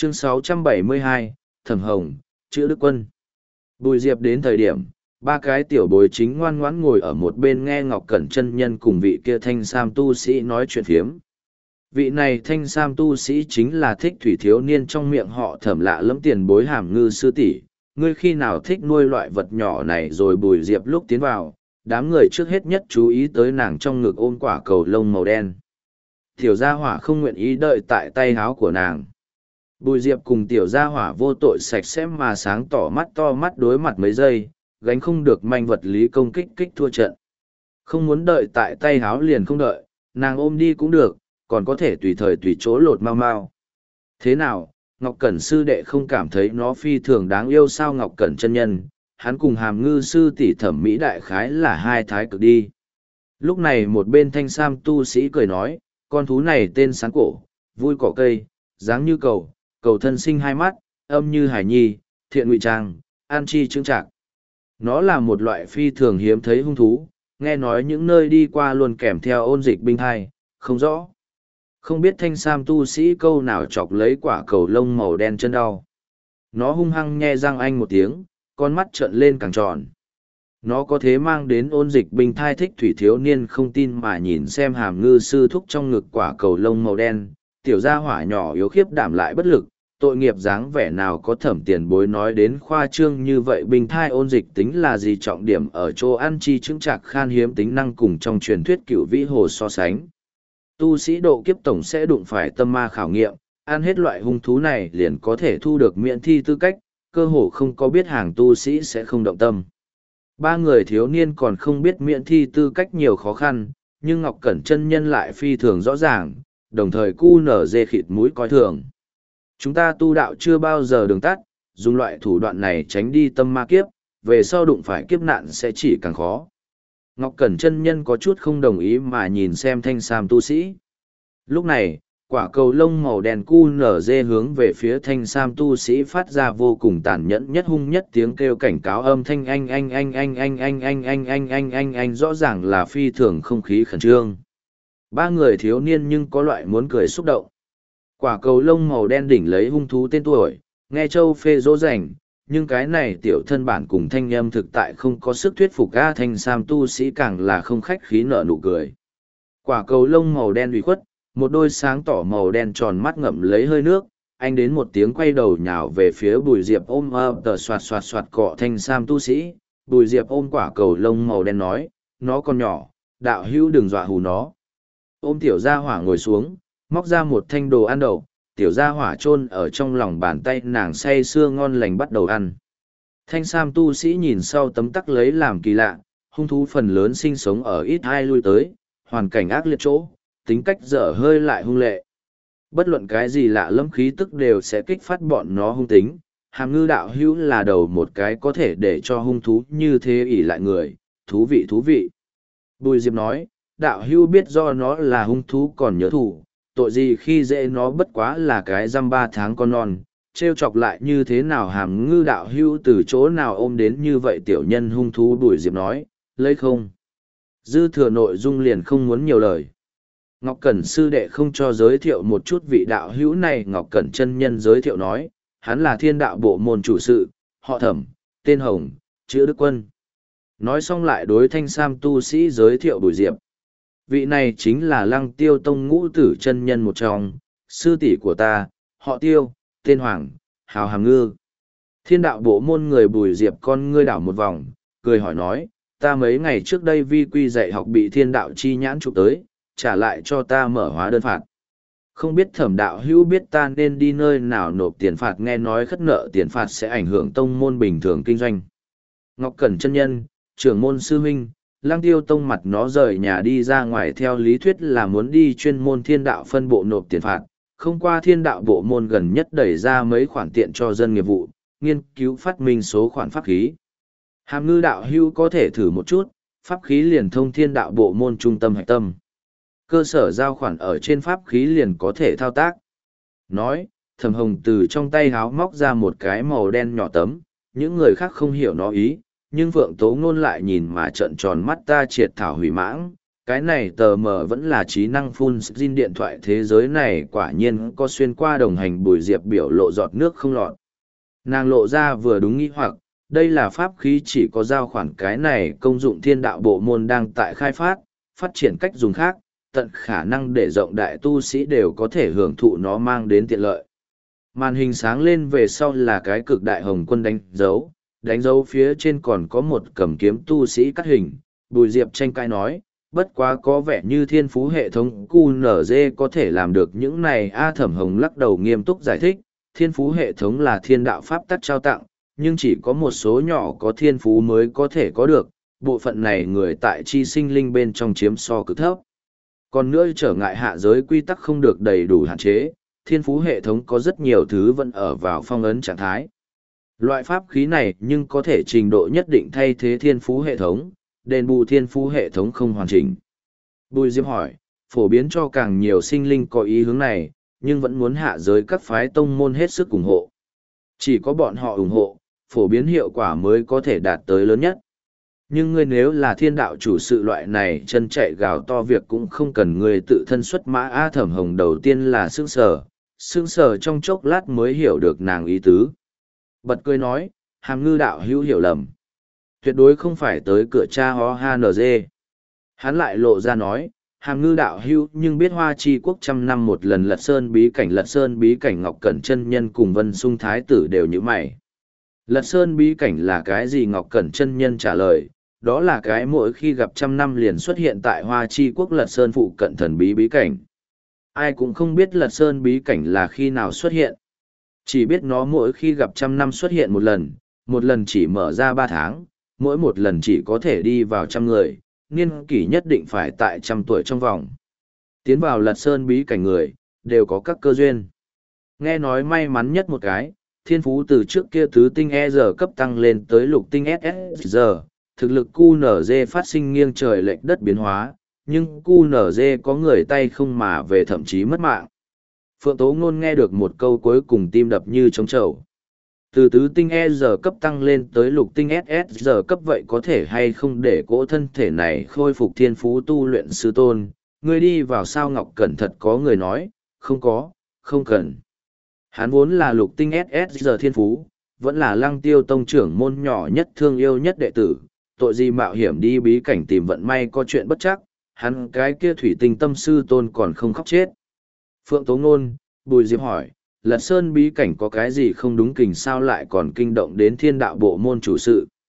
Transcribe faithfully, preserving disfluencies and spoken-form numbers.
Chương sáu trăm bảy mươi hai, Thẩm Hồng, chữ Đức Quân. Bùi Diệp đến thời điểm, ba cái tiểu bối chính ngoan ngoãn ngồi ở một bên nghe Ngọc Cẩn chân nhân cùng vị kia thanh sam tu sĩ nói chuyện phiếm. Vị này thanh sam tu sĩ chính là thích thủy thiếu niên trong miệng họ Thẩm lạ lẫm tiền bối Hàm Ngư sư tỷ. Ngươi khi nào thích nuôi loại vật nhỏ này rồi? Bùi Diệp lúc tiến vào, đám người trước hết nhất chú ý tới nàng trong ngực ôm quả cầu lông màu đen. Tiểu gia hỏa không nguyện ý đợi tại tay háo của nàng. Bùi Diệp cùng tiểu gia hỏa vô tội sạch sẽ mà sáng tỏ mắt to mắt đối mặt mấy giây, gánh không được manh vật lý công kích kích thua trận. Không muốn đợi tại tay háo liền không đợi, nàng ôm đi cũng được, còn có thể tùy thời tùy chỗ lột mau mau. Thế nào, Ngọc Cẩn sư đệ không cảm thấy nó phi thường đáng yêu sao? Ngọc Cẩn chân nhân, hắn cùng Hàm Ngư sư tỷ Thẩm Mỹ đại khái là hai thái cực đi. Lúc này một bên thanh sam tu sĩ cười nói, con thú này tên Sán Cổ, vui cỏ cây, dáng như cầu, cầu thân sinh hai mắt, âm như hải nhi, thiện ngụy trang, an chi trưng trạc. Nó là một loại phi thường hiếm thấy hung thú, nghe nói những nơi đi qua luôn kèm theo ôn dịch binh thai, không rõ. Không biết thanh sam tu sĩ câu nào chọc lấy quả cầu lông màu đen chân đau. Nó hung hăng nhe răng anh một tiếng, con mắt trợn lên càng tròn. Nó có thế mang đến ôn dịch binh thai thích thủy thiếu niên không tin mà nhìn xem Hàm Ngư sư thúc trong ngực quả cầu lông màu đen, tiểu gia hỏa nhỏ yếu khiếp đảm lại bất lực, tội nghiệp dáng vẻ nào có Thẩm tiền bối nói đến khoa trương như vậy. Binh thai ôn dịch tính là gì? Trọng điểm ở chỗ ăn chi chứng trạc khan hiếm tính năng cùng trong truyền thuyết cửu vĩ hồ so sánh. Tu sĩ độ kiếp tổng sẽ đụng phải tâm ma khảo nghiệm, ăn hết loại hung thú này liền có thể thu được miễn thi tư cách, cơ hồ không có biết hàng tu sĩ sẽ không động tâm. Ba người thiếu niên còn không biết miễn thi tư cách nhiều khó khăn, nhưng Ngọc Cẩn chân nhân lại phi thường rõ ràng, đồng thời cu nở dê khịt mũi coi thường. Chúng ta tu đạo chưa bao giờ đường tắt, dùng loại thủ đoạn này tránh đi tâm ma kiếp, về sau đụng phải kiếp nạn sẽ chỉ càng khó. Ngọc Cẩn chân nhân có chút không đồng ý mà nhìn xem thanh sam tu sĩ. Lúc này, quả cầu lông màu đen cu nở dê hướng về phía thanh sam tu sĩ phát ra vô cùng tàn nhẫn nhất hung nhất tiếng kêu cảnh cáo âm thanh anh anh anh anh anh anh anh anh anh anh anh anh rõ ràng là phi thường không khí khẩn trương. Ba người thiếu niên nhưng có loại muốn cười xúc động. Quả cầu lông màu đen đỉnh lấy hung thú tên tuổi, nghe châu phê dỗ dành, nhưng cái này tiểu thân bản cùng thanh âm thực tại không có sức thuyết phục ga thanh sam tu sĩ càng là không khách khí nở nụ cười. Quả cầu lông màu đen ủy khuất, một đôi sáng tỏ màu đen tròn mắt ngậm lấy hơi nước, anh đến một tiếng quay đầu nhào về phía Bùi Diệp ôm ấp tờ soạt soạt soạt cọ thanh sam tu sĩ. Bùi Diệp ôm quả cầu lông màu đen nói, nó còn nhỏ, đạo hữu đừng dọa hù nó. Ôm tiểu gia hỏa ngồi xuống, móc ra một thanh đồ ăn đậu, tiểu gia hỏa chôn ở trong lòng bàn tay nàng say sưa ngon lành bắt đầu ăn. Thanh sam tu sĩ nhìn sau tấm tắc lấy làm kỳ lạ, hung thú phần lớn sinh sống ở ít ai lui tới, hoàn cảnh ác liệt chỗ, tính cách dở hơi lại hung lệ. Bất luận cái gì lạ lẫm khí tức đều sẽ kích phát bọn nó hung tính. Hàm Ngư đạo hữu là đầu một cái có thể để cho hung thú như thế ỷ lại người, thú vị thú vị. Bùi Diệp nói, đạo hữu biết do nó là hung thú còn nhớ thù, tội gì khi dễ nó bất quá là cái dăm ba tháng con non, trêu chọc lại như thế nào? Hàm Ngư đạo hữu từ chỗ nào ôm đến như vậy tiểu nhân hung thú? Bùi Diệp nói, lấy không. Dư thừa nội dung liền không muốn nhiều lời. Ngọc Cẩn sư đệ không cho giới thiệu một chút vị đạo hữu này. Ngọc Cẩn chân nhân giới thiệu nói, hắn là thiên đạo bộ môn chủ sự, họ Thẩm, tên Hồng, chữ Đức Quân. Nói xong lại đối thanh sam tu sĩ giới thiệu Bùi Diệp. Vị này chính là Lăng Tiêu Tông ngũ tử chân nhân một trong, sư tỷ của ta, họ Tiêu, tên Hoàng, hào Hàm Ngư. Thiên đạo bộ môn người Bùi Diệp con ngươi đảo một vòng, cười hỏi nói, ta mấy ngày trước đây vi quy dạy học bị thiên đạo chi nhãn chụp tới, trả lại cho ta mở hóa đơn phạt. Không biết Thẩm đạo hữu biết ta nên đi nơi nào nộp tiền phạt? Nghe nói khất nợ tiền phạt sẽ ảnh hưởng tông môn bình thường kinh doanh. Ngọc Cẩn chân nhân, trưởng môn sư huynh, Lăng Tiêu Tông mặt nó rời nhà đi ra ngoài theo lý thuyết là muốn đi chuyên môn thiên đạo phân bộ nộp tiền phạt, không qua thiên đạo bộ môn gần nhất đẩy ra mấy khoản tiện cho dân nghiệp vụ, nghiên cứu phát minh số khoản pháp khí. Hàm Ngư đạo hữu có thể thử một chút, pháp khí liền thông thiên đạo bộ môn trung tâm hạch tâm. Cơ sở giao khoản ở trên pháp khí liền có thể thao tác. Nói, Thẩm Hồng từ trong tay háo móc ra một cái màu đen nhỏ tấm, những người khác không hiểu nó ý, nhưng Phượng Tố Ngôn lại nhìn mà trợn tròn mắt. Ta triệt thảo hủy mãng, cái này tờ mờ vẫn là trí năng phun xin điện thoại thế giới này quả nhiên có xuyên qua đồng hành Bùi Diệp biểu lộ giọt nước không lọt. Nàng lộ ra vừa đúng nghĩ hoặc, đây là pháp khí chỉ có giao khoản cái này công dụng thiên đạo bộ môn đang tại khai phát, phát triển cách dùng khác, tận khả năng để rộng đại tu sĩ đều có thể hưởng thụ nó mang đến tiện lợi. Màn hình sáng lên về sau là cái cực đại hồng quân đánh dấu, đánh dấu phía trên còn có một cầm kiếm tu sĩ cắt hình, Bùi Diệp tranh cãi nói, bất quá có vẻ như thiên phú hệ thống quy en giê có thể làm được những này. A Thẩm Hồng lắc đầu nghiêm túc giải thích, thiên phú hệ thống là thiên đạo pháp tắc trao tặng, nhưng chỉ có một số nhỏ có thiên phú mới có thể có được, bộ phận này người tại chi sinh linh bên trong chiếm so cực thấp. Còn nữa trở ngại hạ giới quy tắc không được đầy đủ hạn chế, thiên phú hệ thống có rất nhiều thứ vẫn ở vào phong ấn trạng thái. Loại pháp khí này nhưng có thể trình độ nhất định thay thế thiên phú hệ thống, đền bù thiên phú hệ thống không hoàn chỉnh. Bùi Diệp hỏi, phổ biến cho càng nhiều sinh linh có ý hướng này, nhưng vẫn muốn hạ giới các phái tông môn hết sức ủng hộ. Chỉ có bọn họ ủng hộ, phổ biến hiệu quả mới có thể đạt tới lớn nhất. Nhưng ngươi nếu là thiên đạo chủ sự loại này chân chạy gào to việc cũng không cần ngươi tự thân xuất mã. A Thẩm Hồng đầu tiên là sững sờ, sững sờ trong chốc lát mới hiểu được nàng ý tứ. Bật cười nói, Hàm Ngư đạo hữu hiểu lầm. Tuyệt đối không phải tới cửa cha ho ha nờ dê. Hắn lại lộ ra nói, Hàm Ngư đạo hữu nhưng biết Hoa Chi quốc trăm năm một lần lật sơn bí cảnh lật sơn bí cảnh Ngọc Cẩn chân nhân cùng Vân Sung Thái tử đều như mày. Lật sơn bí cảnh là cái gì? Ngọc Cẩn chân nhân trả lời, đó là cái mỗi khi gặp trăm năm liền xuất hiện tại Hoa Chi quốc lật sơn phụ cận thần bí bí cảnh. Ai cũng không biết lật sơn bí cảnh là khi nào xuất hiện. Chỉ biết nó mỗi khi gặp trăm năm xuất hiện một lần, một lần chỉ mở ra ba tháng, mỗi một lần chỉ có thể đi vào trăm người, niên kỷ nhất định phải tại trăm tuổi trong vòng. Tiến vào lật sơn bí cảnh người, đều có các cơ duyên. Nghe nói may mắn nhất một cái, thiên phú từ trước kia tứ tinh E giờ cấp tăng lên tới lục tinh ét ét giờ, thực lực quy en giê phát sinh nghiêng trời lệch đất biến hóa, nhưng quy en giê có người tay không mà về thậm chí mất mạng. Phượng Tố Ngôn nghe được một câu cuối cùng tim đập như trống trầu. Từ tứ tinh E giờ cấp tăng lên tới lục tinh ét ét giờ cấp vậy có thể hay không để cỗ thân thể này khôi phục thiên phú tu luyện sư tôn, ngươi đi vào sao? Ngọc Cẩn thật có người nói, không có, không cần. Hắn vốn là lục tinh ét ét giờ thiên phú, vẫn là Lăng Tiêu tông trưởng môn nhỏ nhất thương yêu nhất đệ tử, tội gì mạo hiểm đi bí cảnh tìm vận may có chuyện bất chắc, hắn cái kia thủy tinh tâm sư tôn còn không khóc chết. Phượng Tố Ngôn, Bùi Diệp hỏi, Lật Sơn bí cảnh có cái gì không đúng kình sao lại còn kinh động đến thiên đạo bộ môn chủ sự?